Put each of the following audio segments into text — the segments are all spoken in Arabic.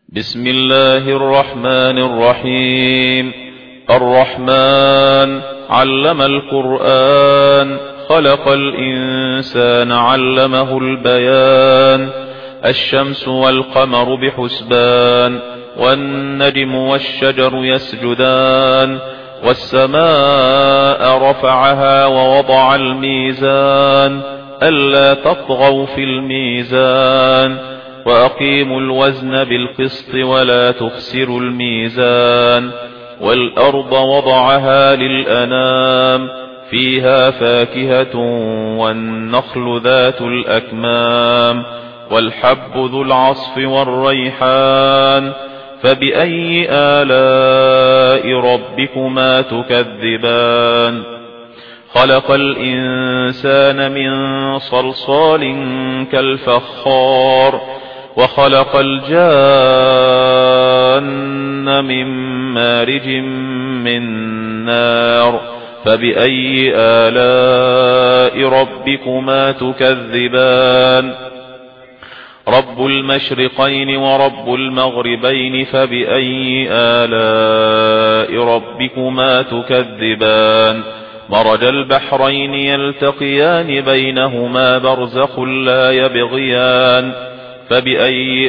بسم الله الرحمن الرحيم. الرحمن علم القرآن، خلق الإنسان، علمه البيان. الشمس والقمر بحسبان، والنجم والشجر يسجدان. والسماء رفعها ووضع الميزان، ألا تطغوا في الميزان، وأقيموا الوزن بالقسط ولا تخسروا الميزان. والأرض وضعها للأنام، فيها فاكهة والنخل ذات الأكمام، والحب ذو العصف والريحان. فبأي آلاء ربكما تكذبان؟ خلق الإنسان من صلصال كالفخار، وخلق الجان من مارج من نار. فبأي آلاء ربكما تكذبان؟ رب المشرقين ورب المغربين، فبأي آلاء ربكما تكذبان؟ مرج البحرين يلتقيان، بينهما برزخ لا يبغيان. فبأي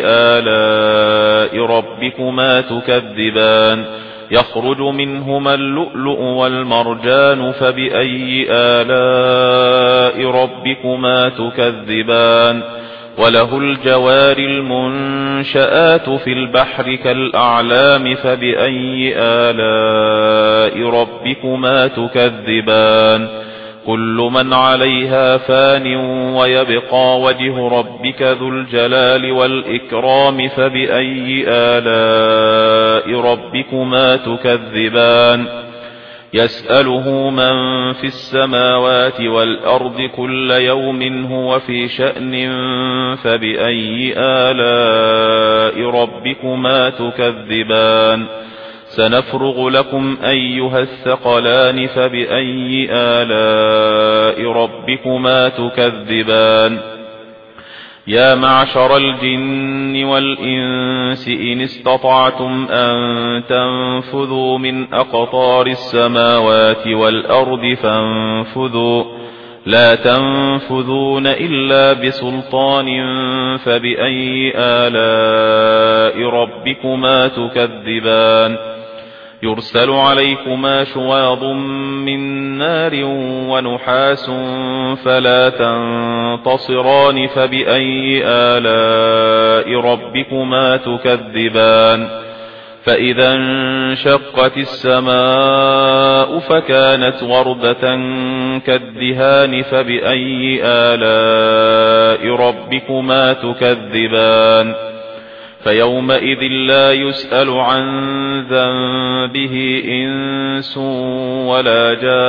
آلاء ربكما تكذبان؟ يخرج منهما اللؤلؤ والمرجان. فبأي آلاء ربكما تكذبان؟ وله الجوار المنشآت في البحر كالأعلام. فبأي آلاء ربكما تكذبان؟ كل من عليها فان، ويبقى وجه ربك ذو الجلال والإكرام. فبأي آلاء ربكما تكذبان؟ يسأله من في السماوات والأرض، كل يوم هو في شأن. فبأي آلاء ربكما تكذبان؟ سنفرغ لكم أيها الثقلان. فبأي آلاء ربكما تكذبان؟ يا معشر الجن والإنس إن استطعتم أن تنفذوا من أقطار السماوات والأرض فانفذوا، لا تنفذون إلا بسلطان. فبأي آلاء ربكما تكذبان؟ يرسل عليكما شواظ من نار ونحاس فلا تنتصران. فبأي آلاء ربكما تكذبان؟ فإذا انشقت السماء فكانت وردة كالدهان. فبأي آلاء ربكما تكذبان؟ فيومئذ لا يسأل عن ذنبه إنس ولا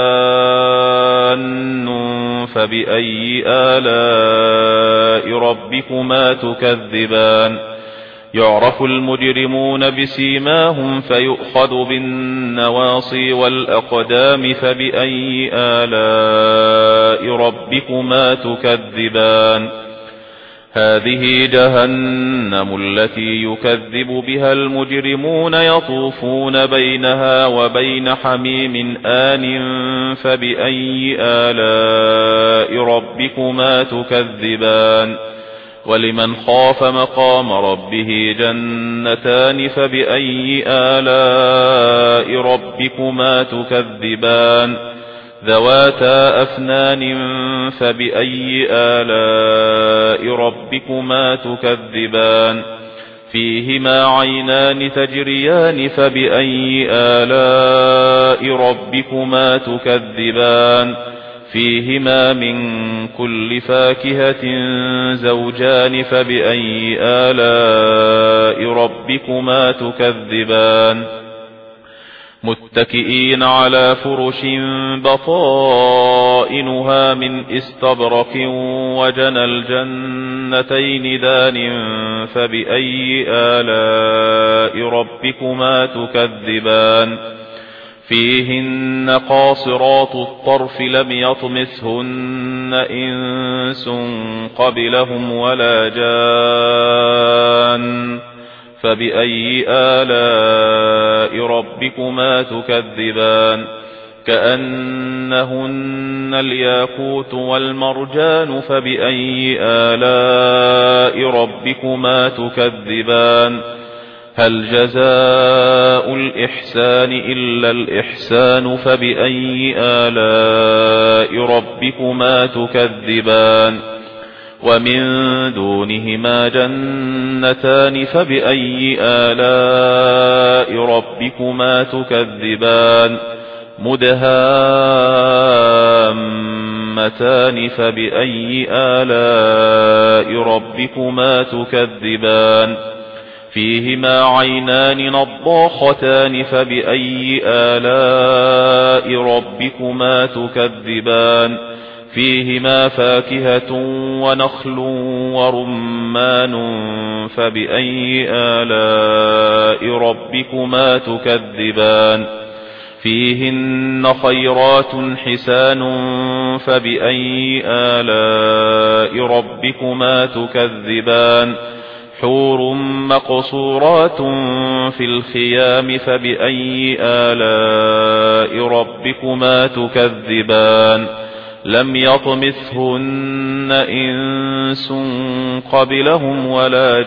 جان. فبأي آلاء ربكما تكذبان؟ يعرف المجرمون بسيماهم، فيؤخذ بالنواصي والأقدام. فبأي آلاء ربكما تكذبان؟ هذه جهنم التي يكذب بها المجرمون، يطوفون بينها وبين حميم آن. فبأي آلاء ربكما تكذبان؟ ولمن خاف مقام ربه جنتان. فبأي آلاء ربكما تكذبان؟ ذواتا أفنان. فبأي آلاء ربكما تكذبان؟ فيهما عينان تجريان. فبأي آلاء ربكما تكذبان؟ فيهما من كل فاكهة زوجان. فبأي آلاء ربكما تكذبان؟ متكئين على فرش بطائنها من استبرق، وجنى الجنتين دان. فبأي آلاء ربكما تكذبان؟ فيهن قاصرات الطرف لم يطمثهن إنس قبلهم ولا جان فبأي آلاء ربكما تكذبان كأنهن الياقوت والمرجان فبأي آلاء ربكما تكذبان هل جزاء الإحسان إلا الإحسان فبأي آلاء ربكما تكذبان ومن دونهما جنتان فبأي آلاء ربكما تكذبان مدهامتان فبأي آلاء ربكما تكذبان فيهما عينان نضاختان فبأي آلاء ربكما تكذبان فيهما فاكهة ونخل ورمان فبأي آلاء ربكما تكذبان فيهن خيرات حسان فبأي آلاء ربكما تكذبان حور مقصورات في الخيام فبأي آلاء ربكما تكذبان لم يطمثهن إنس قبلهم ولا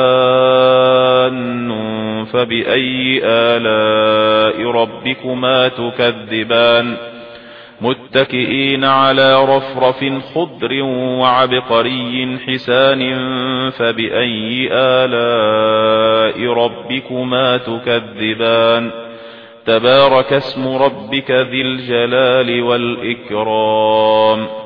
جان فبأي آلاء ربكما تكذبان متكئين على رفرف خضر وعبقري حسان فبأي آلاء ربكما تكذبان تبارك اسم ربك ذي الجلال والإكرام